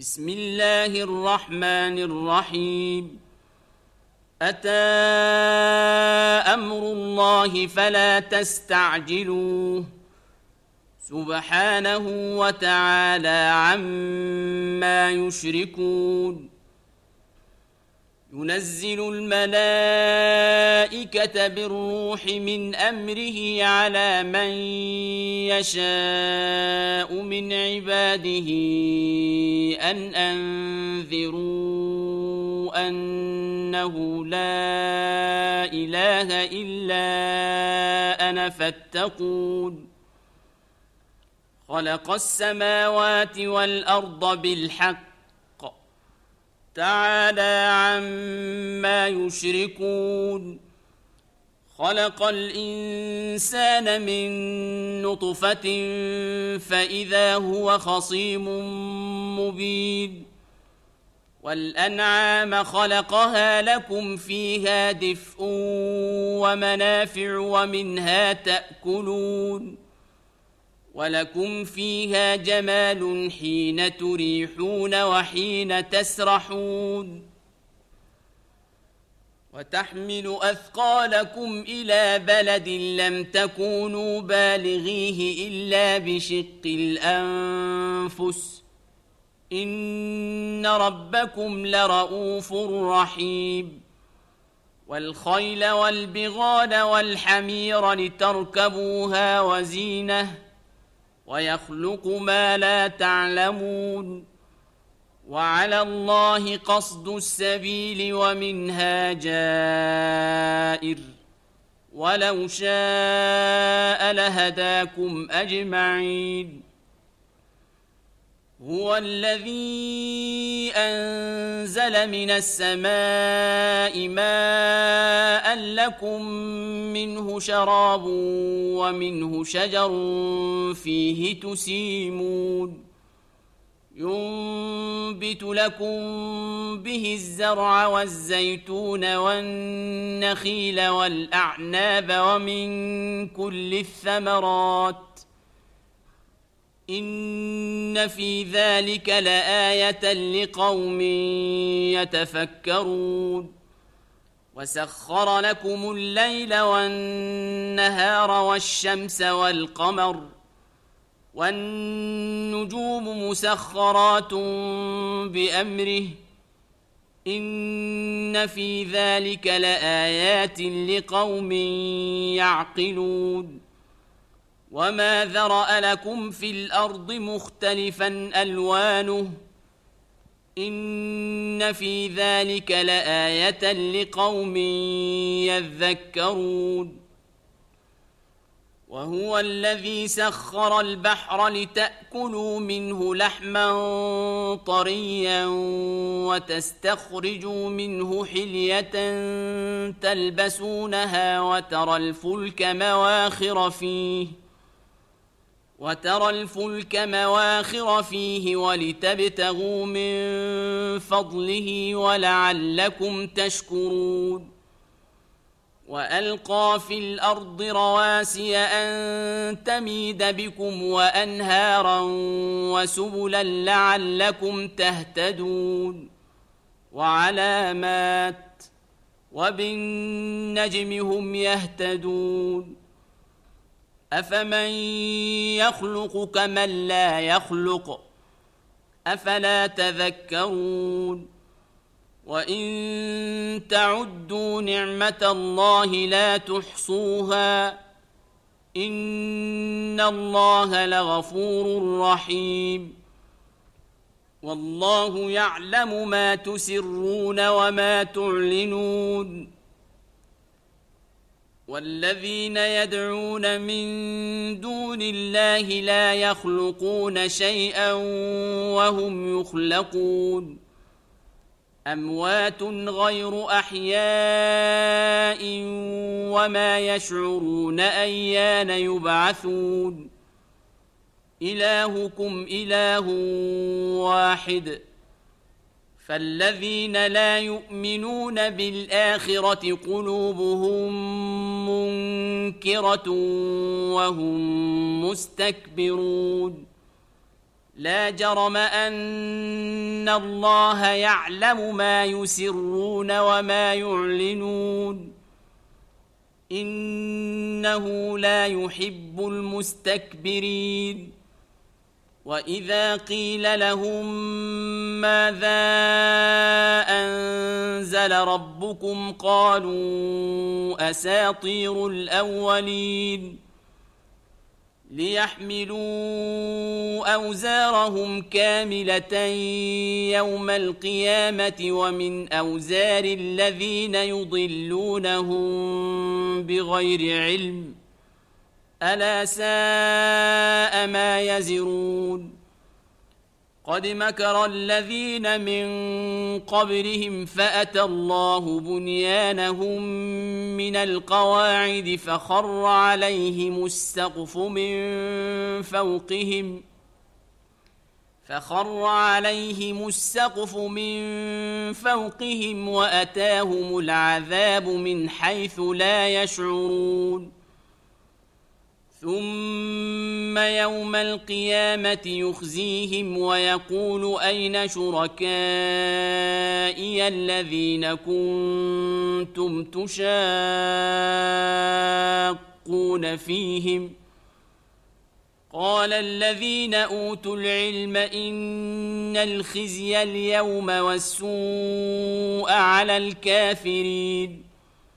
بسم الله الرحمن الرحيم. أتى أمر الله فلا تستعجلوه سبحانه وتعالى عما يشركون. ينزل الملائكة بالروح من أمره على من يشاء من عباده أن أنذروا أنه لا إله إلا أنا فاتقون. خلق السماوات والأرض بالحق تعالى عما يشركون. خلق الإنسان من نطفة فإذا هو خصيم مبين. والأنعام خلقها لكم فيها دفء ومنافع ومنها تأكلون. ولكم فيها جمال حين تريحون وحين تسرحون. وتحمل أثقالكم إلى بلد لم تكونوا بالغيه إلا بشق الأنفس إن ربكم لرؤوف رحيم. والخيل والبغال والحمير لتركبوها وزينة ويخلق ما لا تعلمون. وعلى الله قصد السبيل ومنها جائر ولو شاء لهداكم أجمعين. هو الذي أنزل من السماء ماء لكم منه شراب ومنه شجر فيه تسيمون. ينبت لكم به الزرع والزيتون والنخيل والأعناب ومن كل الثمرات إن في ذلك لآية لقوم يتفكرون. وسخر لكم الليل والنهار والشمس والقمر والنجوم مسخرات بأمره إن في ذلك لآيات لقوم يعقلون. وما ذرأ لكم في الأرض مختلفا ألوانه إن في ذلك لآية لقوم يذكرون. وهو الذي سخر البحر لتأكلوا منه لحما طريا وتستخرجوا منه حلية تلبسونها وترى الفلك مواخر فيه ولتبتغوا من فضله ولعلكم تشكرون. وألقى في الأرض رواسي أن تميد بكم وأنهارا وسبلا لعلكم تهتدون. وعلامات وبالنجم هم يهتدون. أفمن يخلق كمن لا يخلق أفلا تذكرون. وإن تعدوا نعمة الله لا تحصوها إن الله لغفور رحيم. والله يعلم ما تسرون وما تعلنون. والذين يدعون من دون الله لا يخلقون شيئا وهم يخلقون. أموات غير أحياء وما يشعرون أيان يبعثون. إلهكم إله واحد فالذين لا يؤمنون بالآخرة قلوبهم منكرة وهم مستكبرون لا جرم أن الله يعلم ما يسرون وما يعلنون إنه لا يحب المستكبرين وإذا قيل لهم ماذا أنزل ربكم قالوا أساطير الأولين ليحملوا أوزارهم كاملة يوم القيامة ومن أوزار الذين يضلونهم بغير علم ألا ساء ما يزرون قد مكر الذين من قبلهم فأتى الله بنيانهم من القواعد فخر عليهم السقف من فوقهم وأتاهم العذاب من حيث لا يشعرون ثم يوم القيامة يخزيهم ويقول أين شركائي الذين كنتم تشاقون فيهم قال الذين أوتوا العلم إن الخزي اليوم والسوء على الكافرين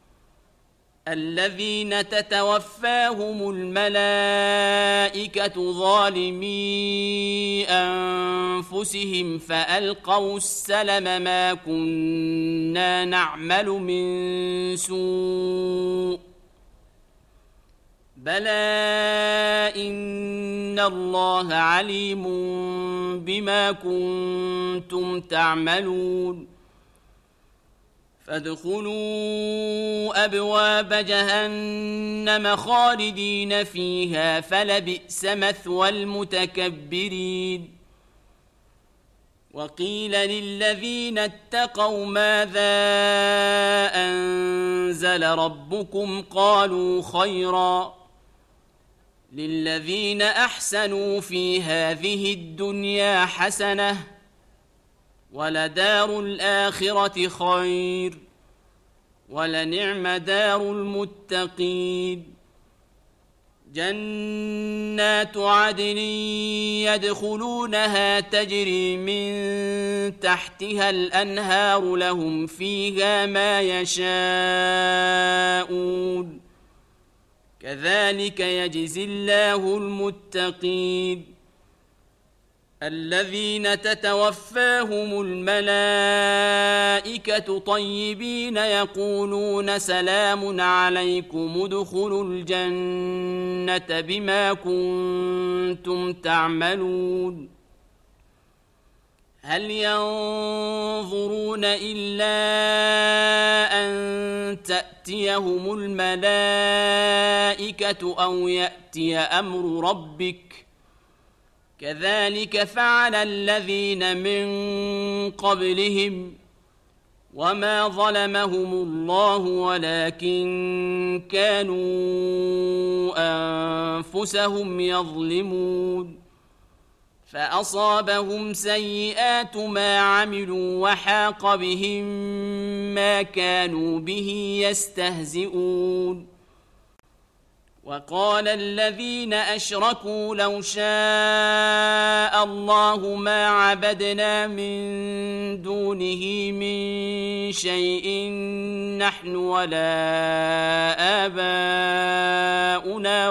الذين تتوفاهم الملائكة ظالمي أنفسهم فألقوا السلم ما كنا نعمل من سوء بلى إن الله عليم بما كنتم تعملون فادخلوا أبواب جهنم خالدين فيها فلبئس مثوى المتكبرين وقيل للذين اتقوا ماذا أنزل ربكم قالوا خيرا للذين أحسنوا في هذه الدنيا حسنة ولدار الآخرة خير ولنعم دار المتقين جنات عدن يدخلونها تجري من تحتها الأنهار لهم فيها ما يشاءون كذلك يجزي الله المتقين الذين تتوفاهم الملائكة طيبين يقولون سلام عليكم ادخلوا الجنة بما كنتم تعملون هل ينظرون إلا أن تأتيهم الملائكة أو يأتي أمر ربك كذلك فعل الذين من قبلهم وما ظلمهم الله ولكن كانوا أنفسهم يظلمون فأصابهم سيئات ما عملوا وحاق بهم ما كانوا به يستهزئون وقال الذين أشركوا لو شاء الله ما عبدنا من دونه من شيء نحن ولا آباؤنا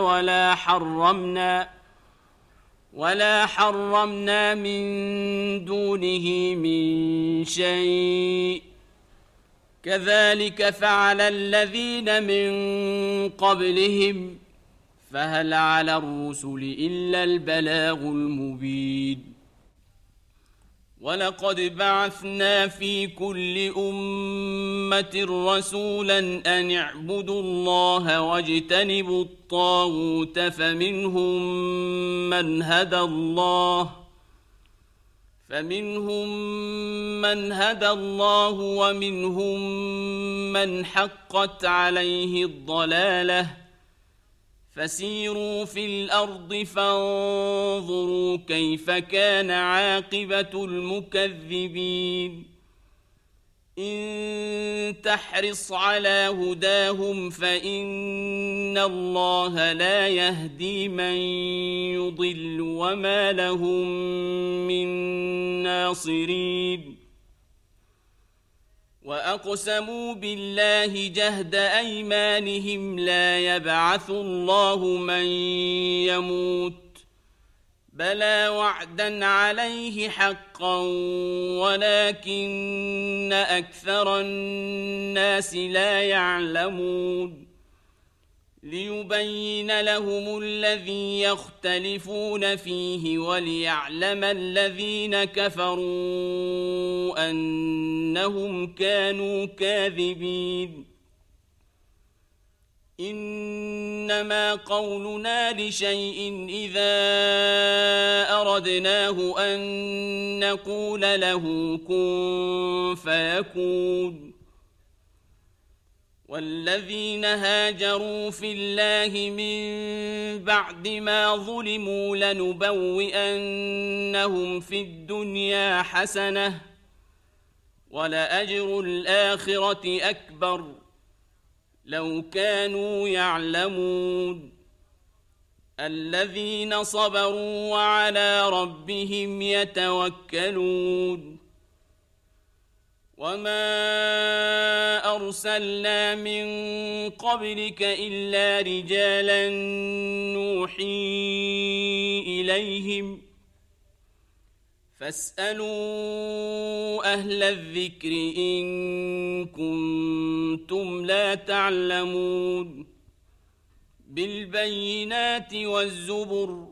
ولا حرمنا من دونه من شيء كذلك فعل الذين من قبلهم فهل على الرسل إلا البلاغ المبين ولقد بعثنا في كل أمة رسولا أن اعبدوا الله واجتنبوا الطاغوت فمنهم من هدى الله ومنهم من حقت عليه الضلالة فسيروا في الأرض فانظروا كيف كان عاقبة المكذبين إن تحرص على هداهم فإن الله لا يهدي من يضل وما لهم من ناصرين وأقسموا بالله جهد أيمانهم لا يبعث الله من يموت بلى وعدا عليه حقا ولكن أكثر الناس لا يعلمون ليبين لهم الذي يختلفون فيه وليعلم الذين كفروا أنهم كانوا كاذبين إنما قولنا لشيء إذا أردناه أن نقول له كن فيكون والذين هاجروا في الله من بعد ما ظلموا لنبوئنهم في الدنيا حسنة ولأجر الآخرة أكبر لو كانوا يعلمون الذين صبروا وعلى ربهم يتوكلون وما أرسلنا من قبلك إلا رجالا نوحي إليهم فاسألوا أهل الذكر إن كنتم لا تعلمون بالبينات والزبر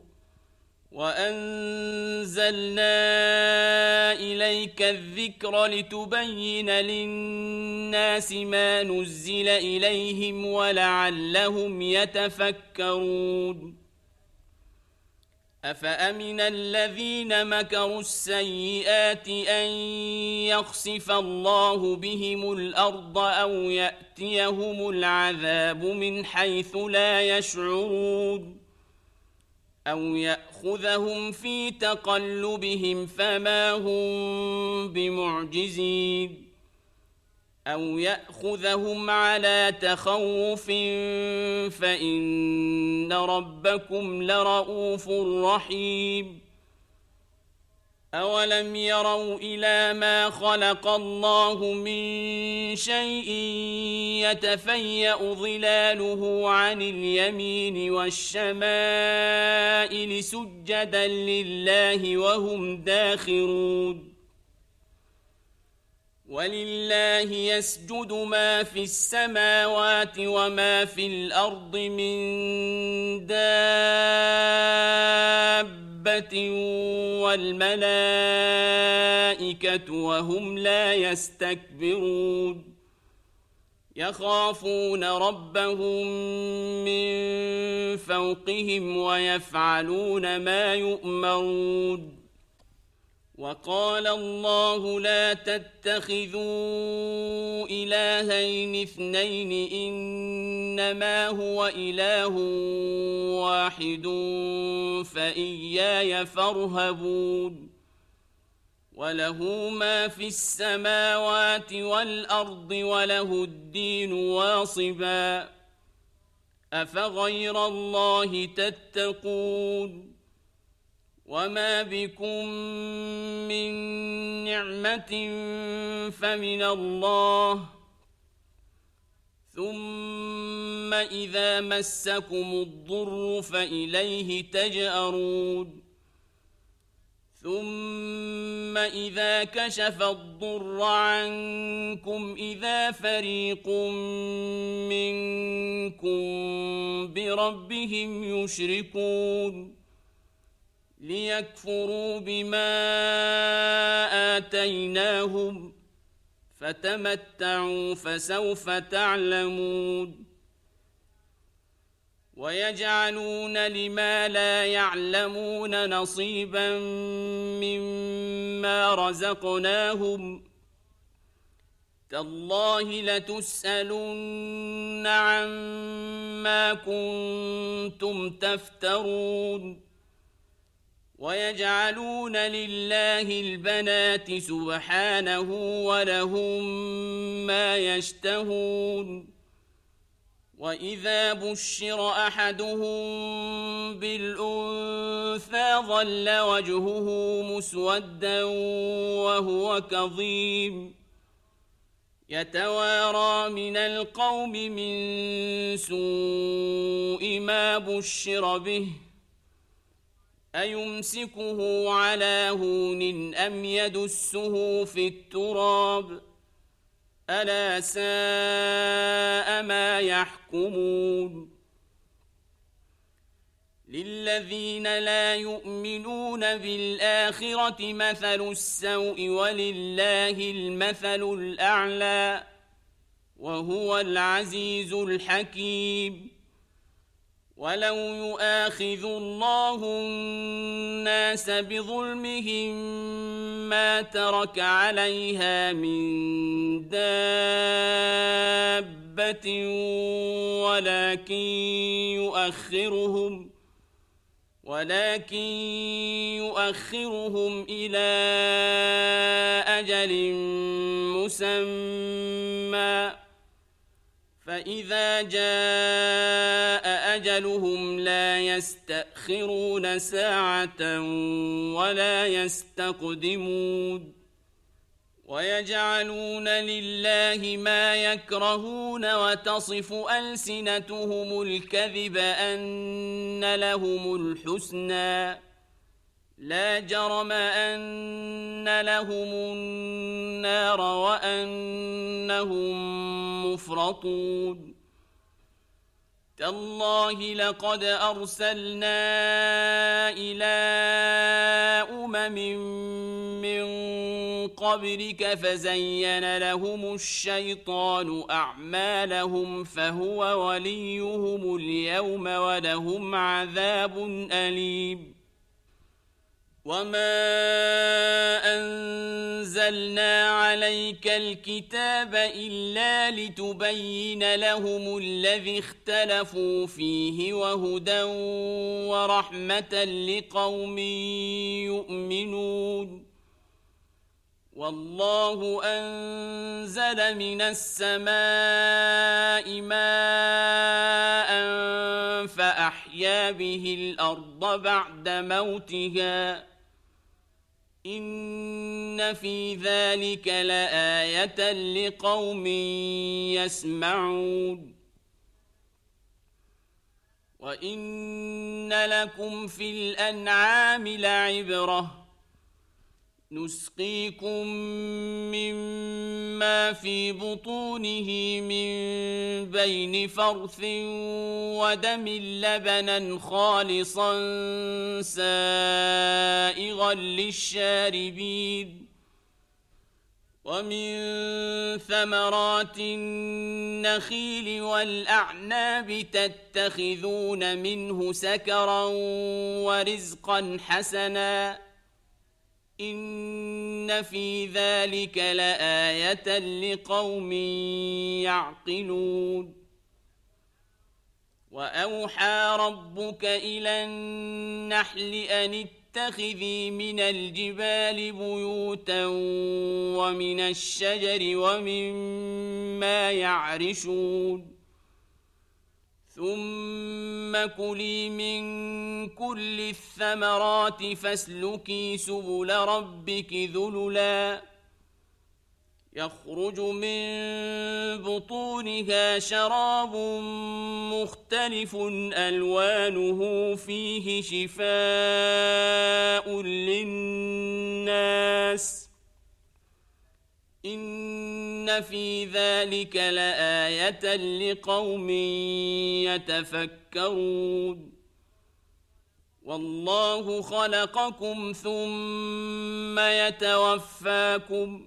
وأنزلنا إليك الذكر لتبين للناس ما نزل إليهم ولعلهم يتفكرون أفأمن الذين مكروا السيئات أن يخسف الله بهم الأرض أو يأتيهم العذاب من حيث لا يشعرون أو يأخذهم في تقلبهم فما هم بمعجزين أو يأخذهم على تخوف فإن ربكم لرؤوف رحيم أولم يروا إلى ما خلق الله من شيء يتفيأ ظلاله عن اليمين والشمائل سجدا لله وهم داخرون ولله يسجد ما في السماوات وما في الأرض من دابة والملائكة وهم لا يستكبرون يخافون ربهم من فوقهم ويفعلون ما يؤمرون وقال الله لا تتخذوا إلهين اثنين إنما هو إله واحد فإياي فارهبون وله ما في السماوات والأرض وله الدين واصبا أفغير الله تتقون وما بكم من نعمة فمن الله ثم إذا مسكم الضر فإليه تجأرون ثم إذا كشف الضر عنكم إذا فريق منكم بربهم يشركون ليكفروا بما آتيناهم فتمتعوا فسوف تعلمون ويجعلون لما لا يعلمون نصيبا مما رزقناهم تالله لتسألن عما كنتم تفترون ويجعلون لله البنات سبحانه ولهم ما يشتهون وإذا بشر أحدهم بالأنثى ظل وجهه مسودا وهو كظيم يتوارى من القوم من سوء ما بشر به أيمسكه على هون أم يدسه في التراب ألا ساء ما يحكمون للذين لا يؤمنون بالآخرة مثل السوء ولله المثل الأعلى وهو العزيز الحكيم ولو يؤاخذ الله الناس بظلمهم ما ترك عليها من دابة ولكن يؤخرهم إلى أجل مسمى فإذا جاء أجلهم لا يستأخرون ساعة ولا يستقدمون ويجعلون لله ما يكرهون وتصف ألسنتهم الكذب أن لهم الحسنى لا جرم أن لهم النار وأنهم مفرطون تالله لقد أرسلنا إلى من قبلك فزين لهم الشيطان أعمالهم فهو وليهم اليوم ولهم عذاب أليم وما أنزلنا عليك الكتاب إلا لتبين لهم الذي اختلفوا فيه وهدى ورحمة لقوم يؤمنون والله أنزل من السماء ماء فأحيا به الأرض بعد موتها إن في ذلك لآية لقوم يسمعون وإن لكم في الأنعام لعبرة نسقيكم مما في بطونه من بين فرث ودم لبنا خالصا سائغا للشاربين ومن ثمرات النخيل والأعناب تتخذون منه سكرا ورزقا حسنا إن في ذلك لآية لقوم يعقلون وأوحى ربك إلى النحل أن اتخذي من الجبال بيوتا ومن الشجر ومما يعرشون ثم كلي من كل الثمرات فاسلكي سبل ربك ذللا يخرج من بطونها شراب مختلف ألوانه فيه شفاء للناس إن في ذلك لآية لقوم يتفكرون والله خلقكم ثم يتوفاكم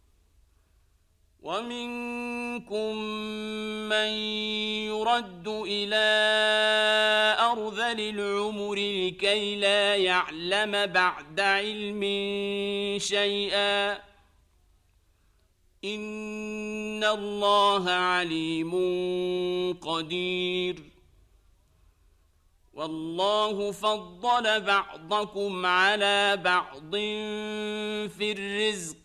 ومنكم من يرد إلى أرذل العمر لكي لا يعلم بعد علم شيئا إن الله عليم قدير والله فضل بعضكم على بعض في الرزق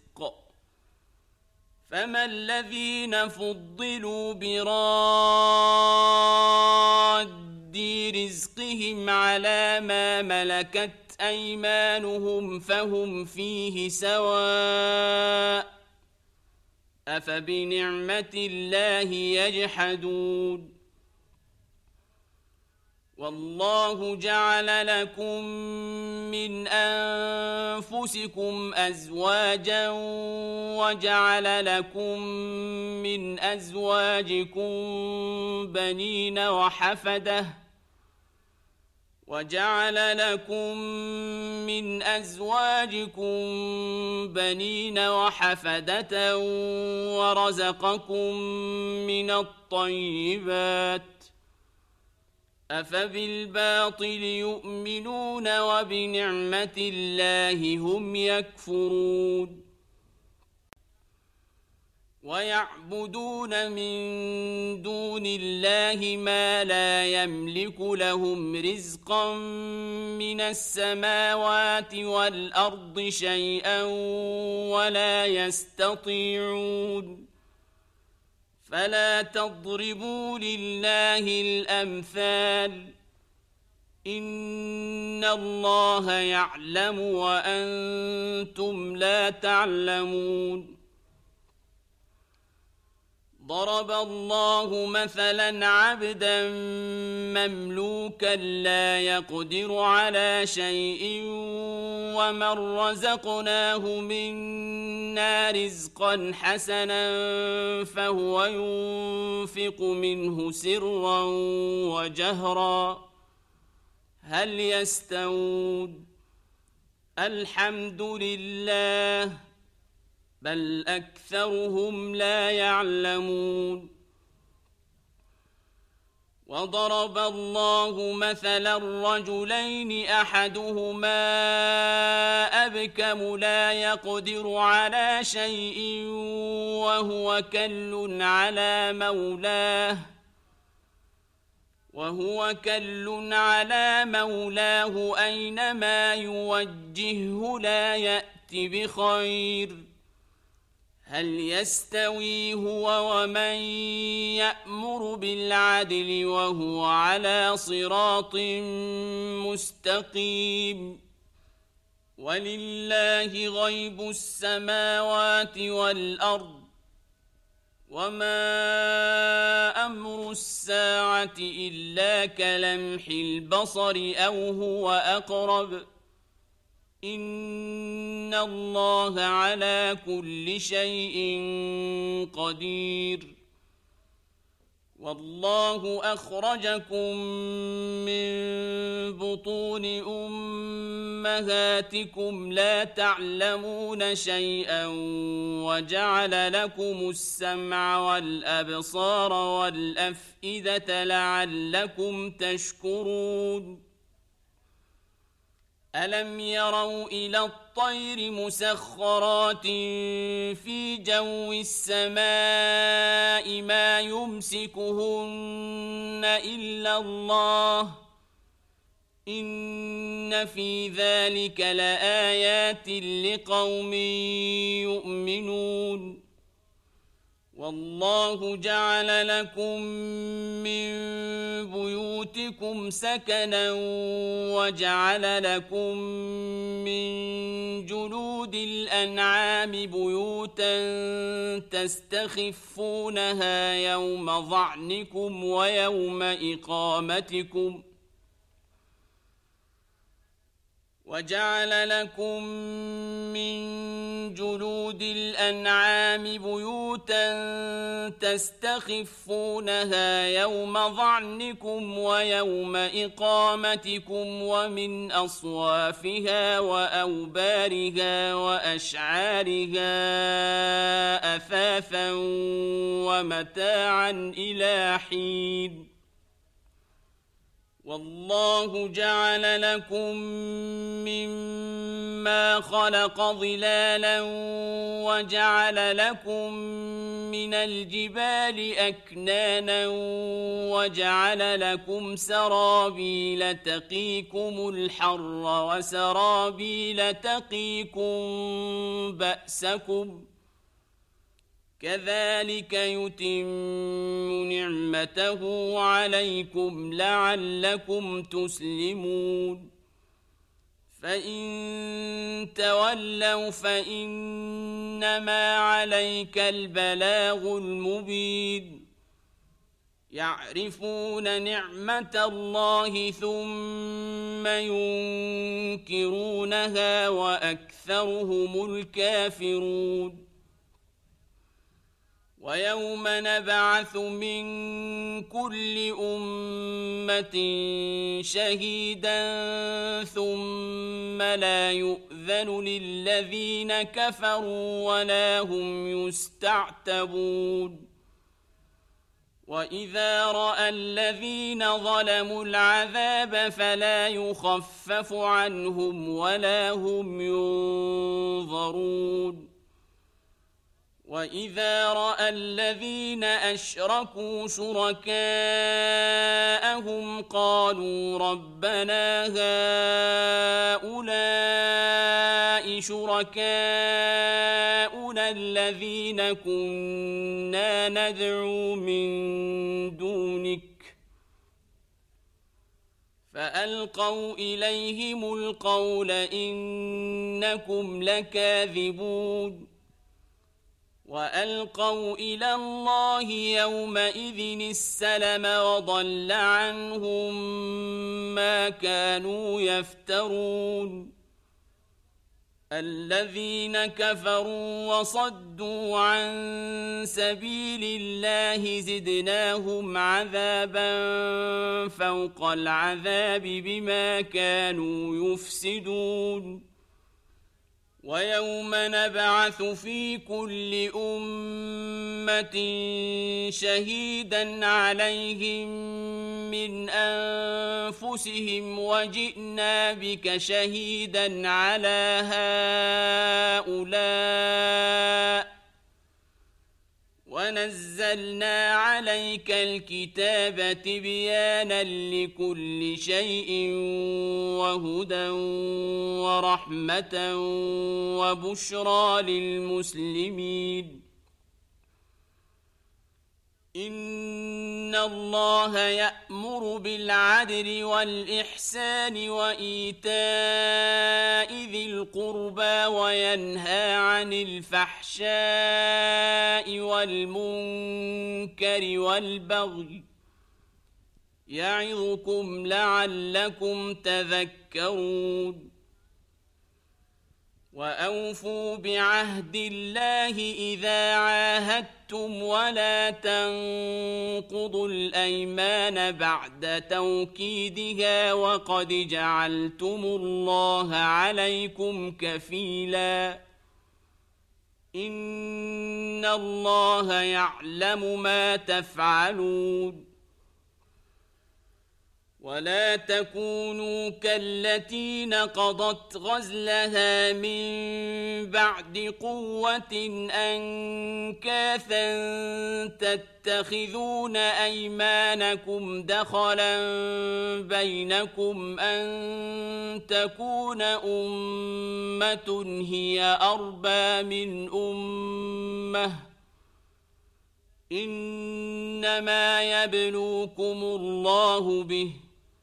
فما الذين فضلوا براد رزقهم على ما ملكت أيمانهم فهم فيه سواء أفبنعمة الله يجحدون والله جعل لكم من أنفسكم أزواجا وجعل لكم من أزواجكم بنين وحفدة ورزقكم من الطيبات أفبالباطل يؤمنون وبنعمة الله هم يكفرون ويعبدون من دون الله ما لا يملك لهم رزقا من السماوات والأرض شيئا ولا يستطيعون فلا تضربوا لله الأمثال إن الله يعلم وأنتم لا تعلمون ضرب الله مثلا عبدا مملوكا لا يقدر على شيء ومن رزقناه منا رزقا حسنا فهو ينفق منه سرا وجهرا هل يستوون الحمد لله بل أكثرهم لا يعلمون وضرب الله مثلا رجلين أحدهما أبكم لا يقدر على شيء وهو كل على مولاه أينما يوجهه لا يأت بخير هل يستوي هو ومن يأمر بالعدل وهو على صراط مستقيم ولله غيب السماوات والأرض وما أمر الساعة إلا كلمح البصر أو هو أقرب إن الله على كل شيء قدير والله أخرجكم من بطون أمهاتكم لا تعلمون شيئا وجعل لكم السمع والأبصار والأفئدة لعلكم تشكرون ألم يروا إلى الطير مسخرات في جو السماء ما يمسكهن إلا الله إن في ذلك لآيات لقوم يؤمنون والله جعل لكم من بيوتكم سكنا وجعل لكم من جلود الأنعام بيوتا تستخفونها يوم ظعنكم ويوم إقامتكم وجعل لكم من جلود الأنعام بيوتا تستخفونها يوم ظعنكم ويوم إقامتكم ومن أصوافها وأوبارها وأشعارها أثاثا ومتاعا إلى حين والله جعل لكم مما خلق ظلالا وجعل لكم من الجبال أكنانا وجعل لكم سرابيل تقيكم الحر وسرابيل تقيكم بأسكم كذلك يتم نعمته عليكم لعلكم تسلمون فإن تولوا فإنما عليك البلاغ المبين يعرفون نعمة الله ثم ينكرونها وأكثرهم الكافرون ويوم نبعث من كل أمة شهيدا ثم لا يؤذن للذين كفروا ولا هم يستعتبون وإذا رأى الذين ظلموا العذاب فلا يخفف عنهم ولا هم ينظرون وإذا رأى الذين أشركوا شركاءهم قالوا ربنا هؤلاء شركاؤنا الذين كنا ندعو من دونك فألقوا إليهم القول إنكم لكاذبون وألقوا إلى الله يومئذ السلم وضل عنهم ما كانوا يفترون الذين كفروا وصدوا عن سبيل الله زدناهم عذابا فوق العذاب بما كانوا يفسدون ويوم نبعث في كل أمة شهيدا عليهم من أنفسهم وجئنا بك شهيدا على هؤلاء ونزلنا عليك الكتاب تبيانا لكل شيء وهدى ورحمة وبشرى للمسلمين إن الله يأمر بالعدل والإحسان وإيتاء ذي القربى وينهى عن الفحشاء والمنكر والبغي يعظكم لعلكم تذكرون وأوفوا بعهد الله إذا عاهدتم ولا تنقضوا الأيمان بعد توكيدها وقد جعلتم الله عليكم كفيلا إن الله يعلم ما تفعلون ولا تكونوا كالتي نقضت غزلها من بعد قوة أنكاثا تتخذون أيمانكم دخلا بينكم أن تكون أمة هي أربى من أمة إنما يبلوكم الله به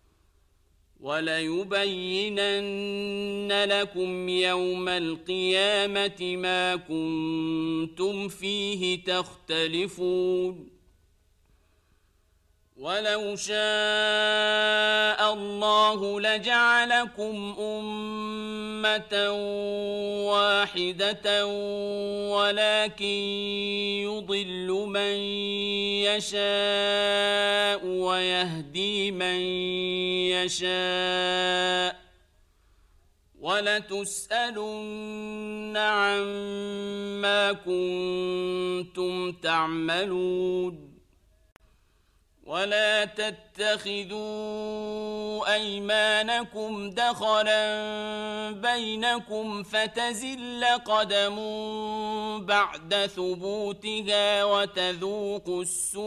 وليبينن لكم يوم القيامة ما كنتم فيه تختلفون ولو شاء الله لجعلكم أمة واحدة ولكن يضل من يشاء ويهدي من يشاء ولتسألن عما كنتم تعملون ولا تتخذوا أيمانكم دخلا بينكم فتزل قدم بعد ثبوتها وتذوقوا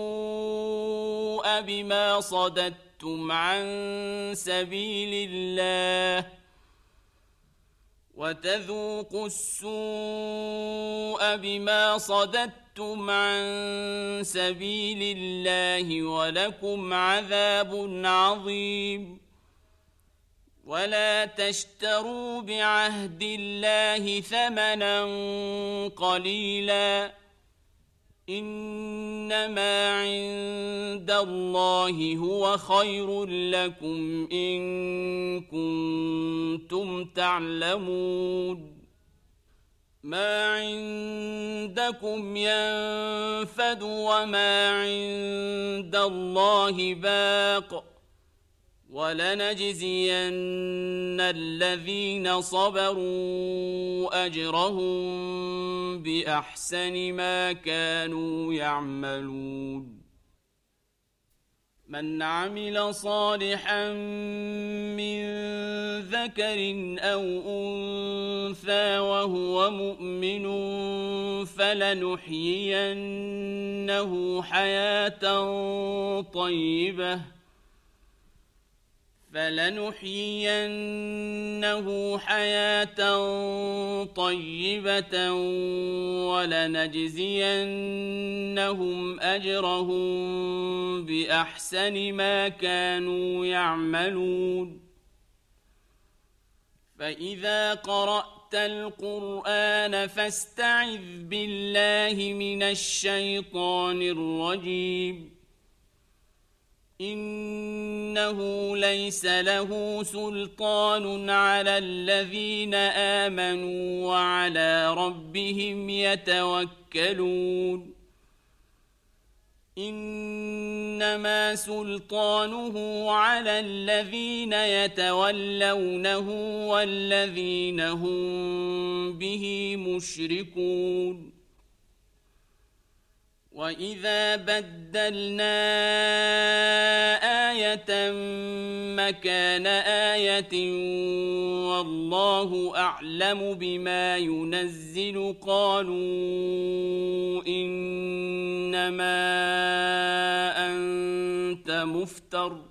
السوء بما صددتم عن سبيل الله ولكم عذاب عظيم ولا تشتروا بعهد الله ثمنا قليلا إنما عند الله هو خير لكم إن كنتم تعلمون ما عندكم ينفد وما عند الله باق ولنجزين الذين صبروا أجرهم بأحسن ما كانوا يعملون من عمل صالحا من ذكر أو أنثى وهو مؤمن فلنحيينه حياة طيبة ولنجزينهم أجرهم بأحسن ما كانوا يعملون فإذا قرأت القرآن فاستعذ بالله من الشيطان الرجيم إنه ليس له سلطان على الذين آمنوا وعلى ربهم يتوكلون إنما سلطانه على الذين يتولونه والذين هم به مشركون وإذا بدلنا آية مكان آية والله أعلم بما ينزل قالوا إنما أنت مفتر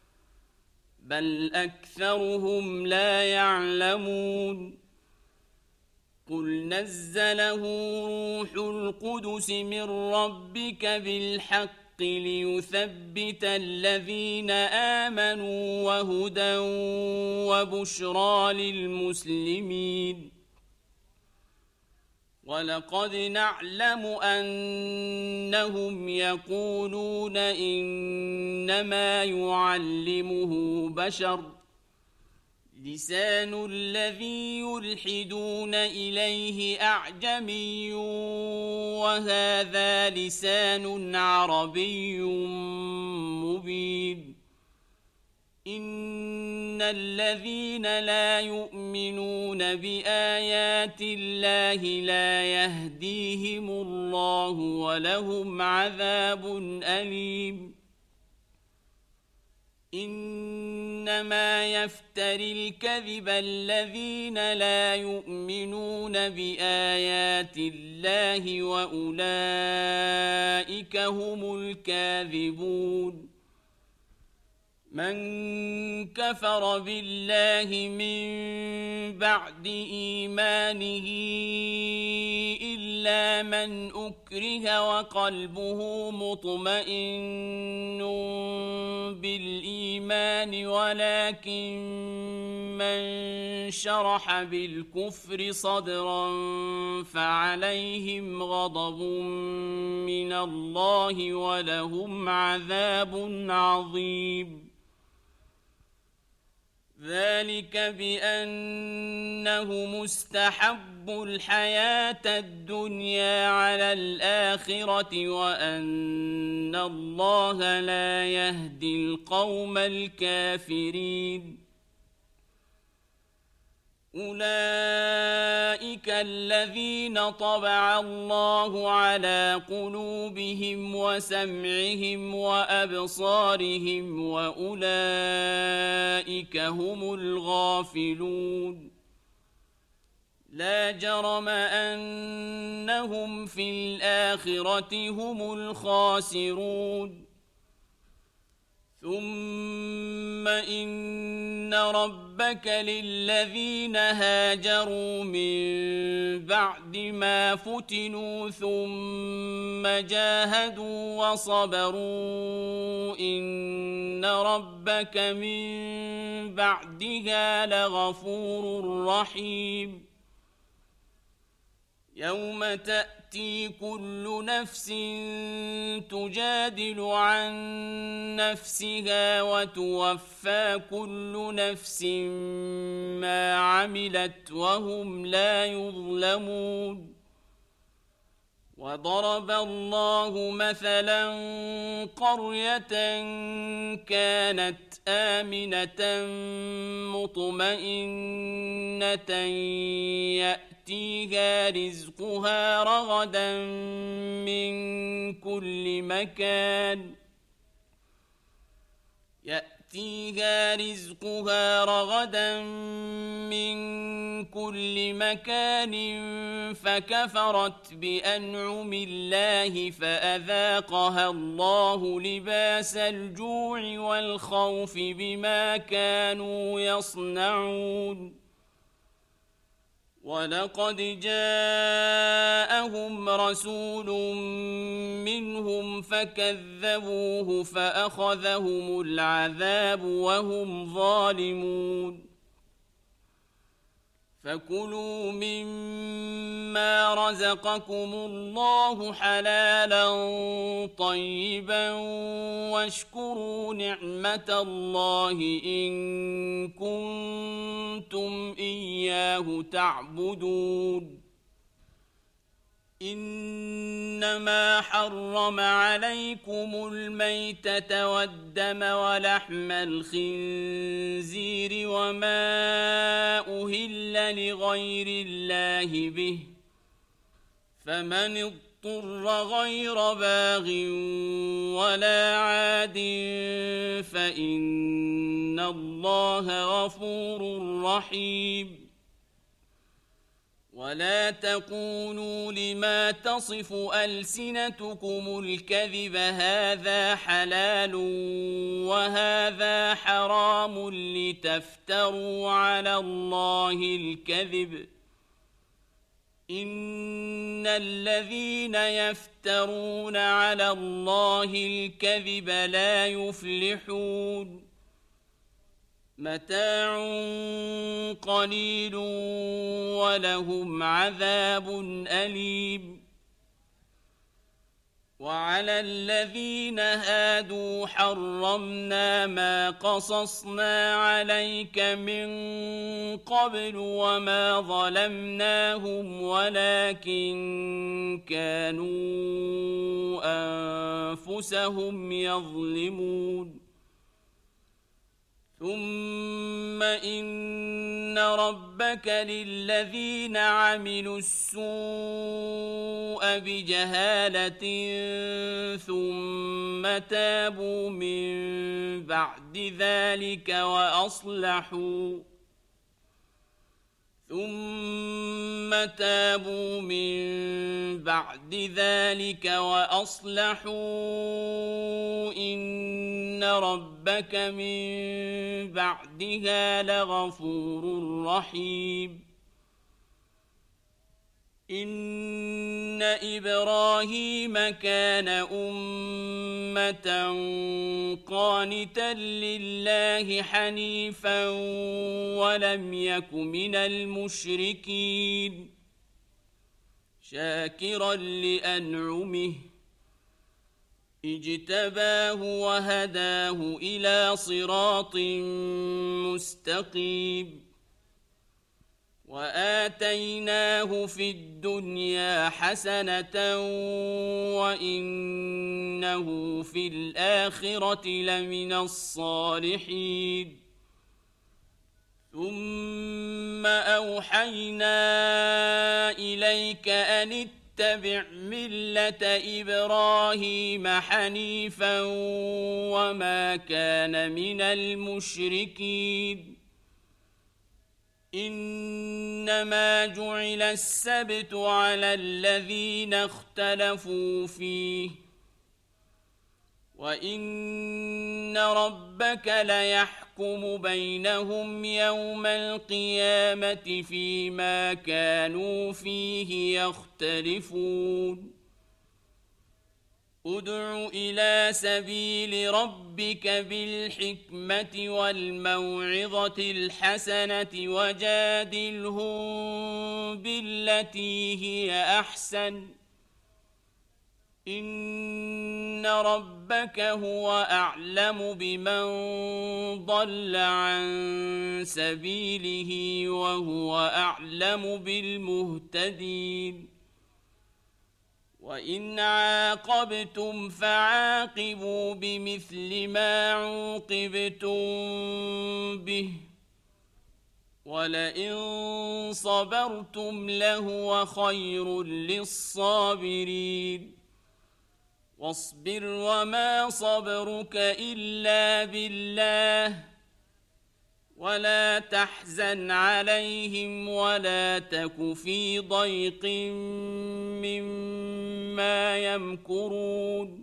بل أكثرهم لا يعلمون قل نزله روح القدس من ربك بالحق ليثبت الذين آمنوا وهدى وبشرى للمسلمين ولقد نعلم أنهم يقولون إنما يعلمه بشر لسان الذي يلحدون إليه أعجمي وهذا لسان عربي مبين إن الذين لا يؤمنون بآيات الله لا يهديهم الله ولهم عذاب أليم إنما يفتري الكذب الذين لا يؤمنون بآيات الله وأولئك هم الكاذبون من كفر بالله من بعد إيمانه إلا من أكره وقلبه مطمئن بالإيمان ولكن من شرح بالكفر صدرا فعليهم غضب من الله ولهم عذاب عظيم ذلك بأنه مستحب الحياة الدنيا على الآخرة وأن الله لا يهدي القوم الكافرين أولئك الذين طبع الله على قلوبهم وسمعهم وأبصارهم وأولئك هم الغافلون لا جرم أنهم في الآخرة هم الخاسرون ثم إن ربك للذين هاجروا من بعد ما فتنوا ثم جاهدوا وصبروا إن ربك من بعدها لغفور رحيم يوم تأتي كل نفس تجادل عن نفسها وتوفى كل نفس ما عملت وهم لا يظلمون وضرب الله مثلا قرية كانت آمنة مطمئنة يأتيها رزقها رغدا من كل مكان فكفرت بأنعم الله فأذاقها الله لباس الجوع والخوف بما كانوا يصنعون ولقد جاءهم رسول منهم فكذبوه فأخذهم العذاب وهم ظالمون فكلوا مما رزقكم الله حلالا طيبا واشكروا نعمة الله إن كنتم إياه تعبدون إنما حرم عليكم الميتة والدم ولحم الخنزير وما أهل لغير الله به فمن اضطر غير باغ ولا عاد فإن الله غفور رحيم ولا تقولوا لما تصف ألسنتكم الكذب هذا حلال وهذا حرام لتفتروا على الله الكذب إن الذين يفترون على الله الكذب لا يفلحون متاع قليل ولهم عذاب أليم وعلى الذين هادوا حرمنا ما قصصنا عليك من قبل وما ظلمناهم ولكن كانوا أنفسهم يظلمون ثم إن ربك للذين عملوا السوء بجهالة ثم تابوا من بعد ذلك وأصلحوا إن ربك من بعدها لغفور رحيم إن إبراهيم كان أمة قانتا لله حنيفا ولم يك من المشركين شاكرا لأنعمه اجتباه وهداه إلى صراط مستقيم وآتيناه في الدنيا حسنة وإنه في الآخرة لمن الصالحين ثم أوحينا إليك أن اتبع ملة إبراهيم حنيفا وما كان من المشركين إنما جعل السبت على الذين اختلفوا فيه وإن ربك ليحكم بينهم يوم القيامة فيما كانوا فيه يختلفون ادع إلى سبيل ربك بالحكمة والموعظة الحسنة وجادلهم بالتي هي أحسن إن ربك هو أعلم بمن ضل عن سبيله وهو أعلم بالمهتدين وإن عاقبتم فعاقبوا بمثل ما عوقبتم به ولئن صبرتم لهو خير للصابرين واصبر وما صبرك إلا بالله ولا تحزن عليهم ولا تك في ضيق مما يمكرون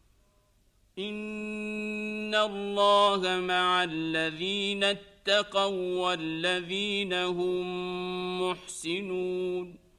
إن الله مع الذين اتقوا والذين هم محسنون